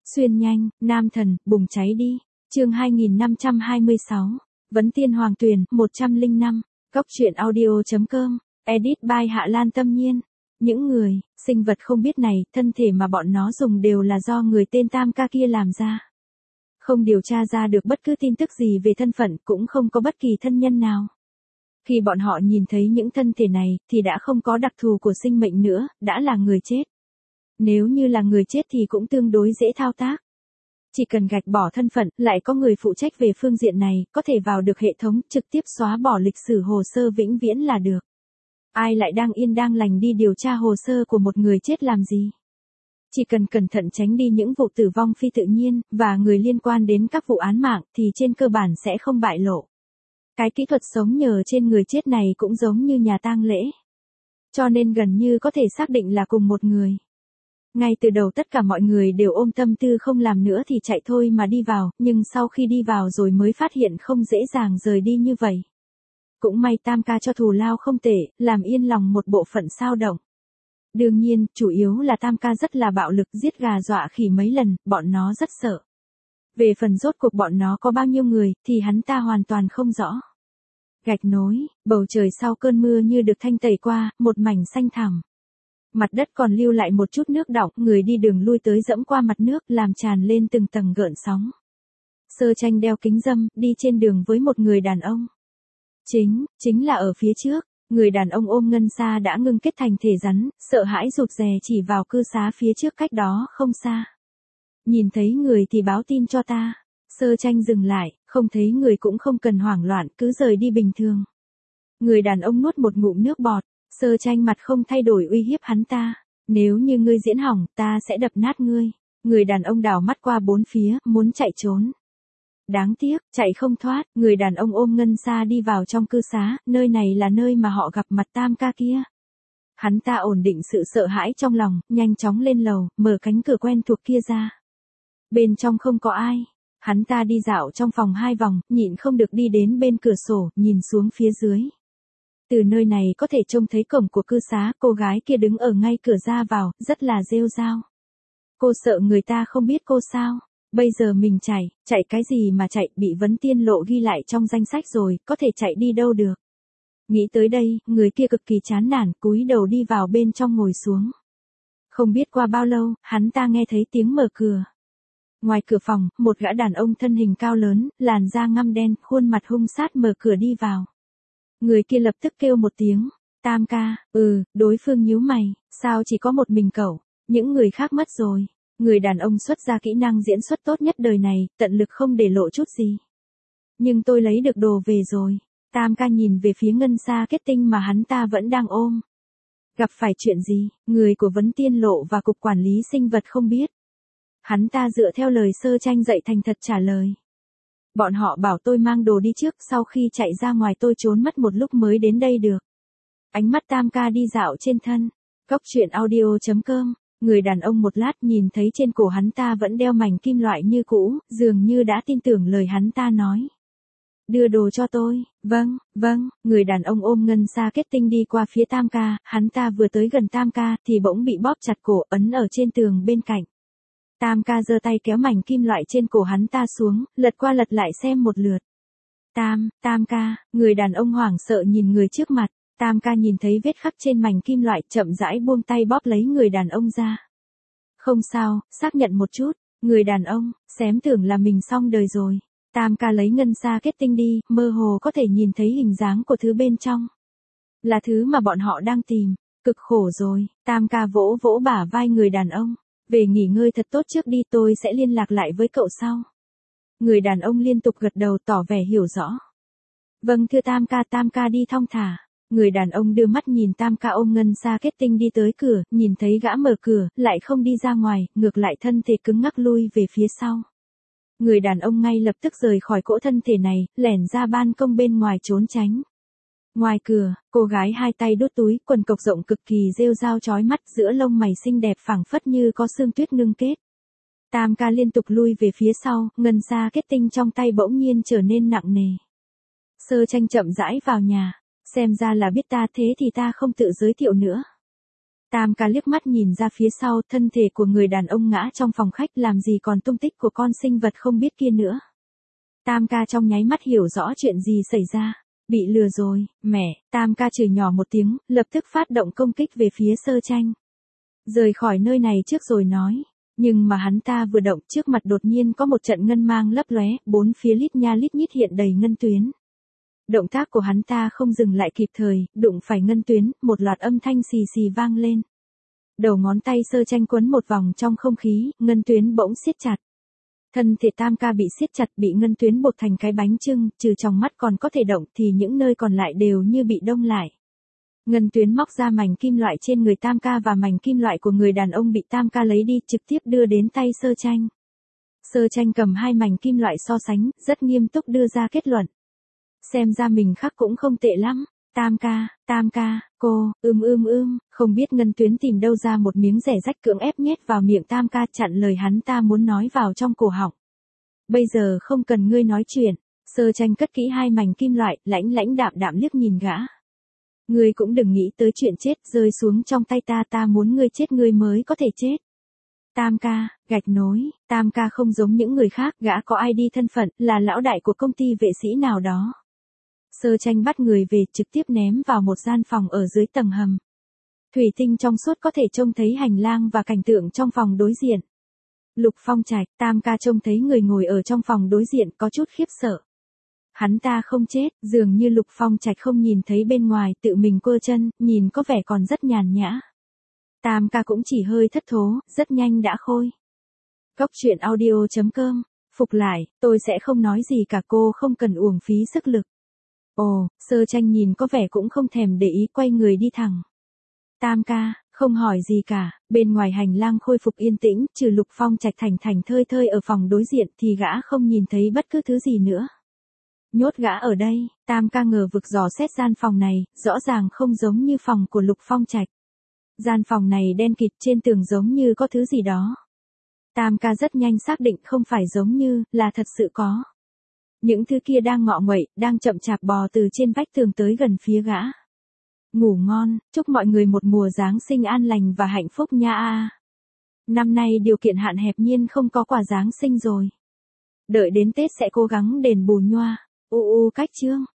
Xuyên nhanh, nam thần, bùng cháy đi. Chương 2526. Vấn tiên hoàng tuyển, 105. Cóc truyện audio.com. Edit by Hạ Lan Tâm Nhiên. Những người, sinh vật không biết này, thân thể mà bọn nó dùng đều là do người tên Tam Ca kia làm ra. Không điều tra ra được bất cứ tin tức gì về thân phận, cũng không có bất kỳ thân nhân nào. Khi bọn họ nhìn thấy những thân thể này, thì đã không có đặc thù của sinh mệnh nữa, đã là người chết. Nếu như là người chết thì cũng tương đối dễ thao tác. Chỉ cần gạch bỏ thân phận, lại có người phụ trách về phương diện này, có thể vào được hệ thống, trực tiếp xóa bỏ lịch sử hồ sơ vĩnh viễn là được. Ai lại đang yên đang lành đi điều tra hồ sơ của một người chết làm gì? Chỉ cần cẩn thận tránh đi những vụ tử vong phi tự nhiên, và người liên quan đến các vụ án mạng, thì trên cơ bản sẽ không bại lộ. Cái kỹ thuật sống nhờ trên người chết này cũng giống như nhà tang lễ. Cho nên gần như có thể xác định là cùng một người. Ngay từ đầu tất cả mọi người đều ôm tâm tư không làm nữa thì chạy thôi mà đi vào, nhưng sau khi đi vào rồi mới phát hiện không dễ dàng rời đi như vậy. Cũng may Tam Ca cho thù lao không tệ, làm yên lòng một bộ phận sao động. Đương nhiên, chủ yếu là Tam Ca rất là bạo lực, giết gà dọa khỉ mấy lần, bọn nó rất sợ. Về phần rốt cuộc bọn nó có bao nhiêu người, thì hắn ta hoàn toàn không rõ. Gạch nối, bầu trời sau cơn mưa như được thanh tẩy qua, một mảnh xanh thẳm. Mặt đất còn lưu lại một chút nước đọng, người đi đường lui tới dẫm qua mặt nước, làm tràn lên từng tầng gợn sóng. Sơ Tranh đeo kính râm, đi trên đường với một người đàn ông. Chính là ở phía trước, người đàn ông ôm ngân xa đã ngưng kết thành thể rắn, sợ hãi rụt rè chỉ vào cư xá phía trước cách đó không xa. Nhìn thấy người thì báo tin cho ta. Sơ Tranh dừng lại, không thấy người cũng không cần hoảng loạn, cứ rời đi bình thường. Người đàn ông nuốt một ngụm nước bọt. Sơ Tranh mặt không thay đổi uy hiếp hắn ta. Nếu như ngươi diễn hỏng, ta sẽ đập nát ngươi. Người đàn ông đảo mắt qua bốn phía, muốn chạy trốn. Đáng tiếc, chạy không thoát, người đàn ông ôm ngân xa đi vào trong cư xá, nơi này là nơi mà họ gặp mặt Tam Ca kia. Hắn ta ổn định sự sợ hãi trong lòng, nhanh chóng lên lầu, mở cánh cửa quen thuộc kia ra. Bên trong không có ai. Hắn ta đi dạo trong phòng 2 vòng, nhịn không được đi đến bên cửa sổ, nhìn xuống phía dưới. Từ nơi này có thể trông thấy cổng của cư xá, cô gái kia đứng ở ngay cửa ra vào, rất là rêu rao. Cô sợ người ta không biết cô sao? Bây giờ mình chạy cái gì mà chạy, bị Vấn Tiên Lộ ghi lại trong danh sách rồi, có thể chạy đi đâu được. Nghĩ tới đây, người kia cực kỳ chán nản, cúi đầu đi vào bên trong ngồi xuống. Không biết qua bao lâu, hắn ta nghe thấy tiếng mở cửa. Ngoài cửa phòng, một gã đàn ông thân hình cao lớn, làn da ngăm đen, khuôn mặt hung sát mở cửa đi vào. Người kia lập tức kêu một tiếng, Tam Ca. Đối phương nhíu mày, sao chỉ có một mình cậu, những người khác mất rồi. Người đàn ông xuất ra kỹ năng diễn xuất tốt nhất đời này, tận lực không để lộ chút gì. Nhưng tôi lấy được đồ về rồi. Tam Ca nhìn về phía ngân xa kết tinh mà hắn ta vẫn đang ôm. Gặp phải chuyện gì, người của Vấn Tiên Lộ và Cục Quản lý Sinh vật không biết. Hắn ta dựa theo lời Sơ Tranh dạy thành thật trả lời. Bọn họ bảo tôi mang đồ đi trước, sau khi chạy ra ngoài tôi trốn mất một lúc mới đến đây được. Ánh mắt Tam Ca đi dạo trên thân. Cóc truyện audio.com. Người đàn ông một lát nhìn thấy trên cổ hắn ta vẫn đeo mảnh kim loại như cũ, dường như đã tin tưởng lời hắn ta nói. Đưa đồ cho tôi. Vâng. Người đàn ông ôm ngân xa kết tinh đi qua phía Tam Ca, hắn ta vừa tới gần Tam Ca thì bỗng bị bóp chặt cổ, ấn ở trên tường bên cạnh. Tam Ca giơ tay kéo mảnh kim loại trên cổ hắn ta xuống, lật qua lật lại xem một lượt. Tam Ca, người đàn ông hoảng sợ nhìn người trước mặt. Tam Ca nhìn thấy vết khắc trên mảnh kim loại, chậm rãi buông tay bóp lấy người đàn ông ra. Không sao, xác nhận một chút. Người đàn ông, xém tưởng là mình xong đời rồi. Tam Ca lấy ngân xa kết tinh đi, mơ hồ có thể nhìn thấy hình dáng của thứ bên trong. Là thứ mà bọn họ đang tìm. Cực khổ rồi. Tam Ca vỗ vỗ bả vai người đàn ông. Về nghỉ ngơi thật tốt trước đi, tôi sẽ liên lạc lại với cậu sau. Người đàn ông liên tục gật đầu tỏ vẻ hiểu rõ. Vâng thưa Tam Ca đi thong thả. Người đàn ông đưa mắt nhìn Tam Ca ôm ngân xa kết tinh đi tới cửa, nhìn thấy gã mở cửa, lại không đi ra ngoài, ngược lại thân thể cứng ngắc lui về phía sau. Người đàn ông ngay lập tức rời khỏi cỗ thân thể này, lẻn ra ban công bên ngoài trốn tránh. Ngoài cửa, cô gái hai tay đút túi, quần cộc rộng cực kỳ rêu rao chói mắt, giữa lông mày xinh đẹp phảng phất như có sương tuyết ngưng kết. Tam Ca liên tục lui về phía sau, ngân xa kết tinh trong tay bỗng nhiên trở nên nặng nề. Sơ Tranh chậm rãi vào nhà. Xem ra là biết ta, thế thì ta không tự giới thiệu nữa. Tam ca liếc mắt nhìn ra phía sau, thân thể của người đàn ông ngã trong phòng khách, làm gì còn tung tích của con sinh vật không biết kia nữa. Tam ca trong nháy mắt hiểu rõ chuyện gì xảy ra. Bị lừa rồi, mẹ. Tam ca chửi nhỏ một tiếng, lập tức phát động công kích về phía Sơ Tranh. Rời khỏi nơi này trước rồi nói. Nhưng mà hắn ta vừa động, trước mặt đột nhiên có một trận ngân mang lấp lóe, bốn phía lít nha lít nhít hiện đầy ngân tuyến. Động tác của hắn ta không dừng lại kịp thời, đụng phải ngân tuyến, một loạt âm thanh xì xì vang lên. Đầu ngón tay Sơ Tranh quấn một vòng trong không khí, ngân tuyến bỗng siết chặt. Thân thể Tam ca bị siết chặt, bị ngân tuyến buộc thành cái bánh chưng, trừ trong mắt còn có thể động thì những nơi còn lại đều như bị đông lại. Ngân tuyến móc ra mảnh kim loại trên người Tam ca và mảnh kim loại của người đàn ông bị Tam ca lấy đi, trực tiếp đưa đến tay Sơ Tranh. Sơ Tranh cầm hai mảnh kim loại so sánh, rất nghiêm túc đưa ra kết luận. Xem ra mình khắc cũng không tệ lắm. Tam ca, cô, không biết ngân tuyến tìm đâu ra một miếng rẻ rách cưỡng ép nhét vào miệng Tam ca, chặn lời hắn ta muốn nói vào trong cổ họng. Bây giờ không cần ngươi nói chuyện. Sơ Tranh cất kỹ hai mảnh kim loại, lãnh đạm liếc nhìn gã. Ngươi cũng đừng nghĩ tới chuyện chết, rơi xuống trong tay ta muốn ngươi chết ngươi mới có thể chết. Tam ca, gạch nối. Tam ca không giống những người khác, gã có ID thân phận, là lão đại của công ty vệ sĩ nào đó. Sơ Tranh bắt người về, trực tiếp ném vào một gian phòng ở dưới tầng hầm. Thủy tinh trong suốt có thể trông thấy hành lang và cảnh tượng trong phòng đối diện. Lục Phong Trạch. Tam ca trông thấy người ngồi ở trong phòng đối diện, có chút khiếp sợ. Hắn ta không chết, dường như Lục Phong Trạch không nhìn thấy bên ngoài, tự mình quơ chân, nhìn có vẻ còn rất nhàn nhã. Tam ca cũng chỉ hơi thất thố, rất nhanh đã khôi. Cốc truyện audio.com. Phục lại, tôi sẽ không nói gì cả, cô không cần uổng phí sức lực. Ồ, Sơ Tranh nhìn có vẻ cũng không thèm để ý, quay người đi thẳng. Tam ca, không hỏi gì cả. Bên ngoài hành lang khôi phục yên tĩnh, trừ Lục Phong Trạch thành thơi thơi ở phòng đối diện thì gã không nhìn thấy bất cứ thứ gì nữa. Nhốt gã ở đây. Tam ca ngờ vực dò xét gian phòng này, rõ ràng không giống như phòng của Lục Phong Trạch. Gian phòng này đen kịt, trên tường giống như có thứ gì đó. Tam ca rất nhanh xác định không phải giống như, là thật sự có. Những thứ kia đang ngọ nguậy, đang chậm chạp bò từ trên vách tường tới gần phía gã. Ngủ ngon, chúc mọi người một mùa Giáng sinh an lành và hạnh phúc nha. Năm nay điều kiện hạn hẹp nhiên không có quà Giáng sinh rồi. Đợi đến Tết sẽ cố gắng đền bù nhoa. Cách chương.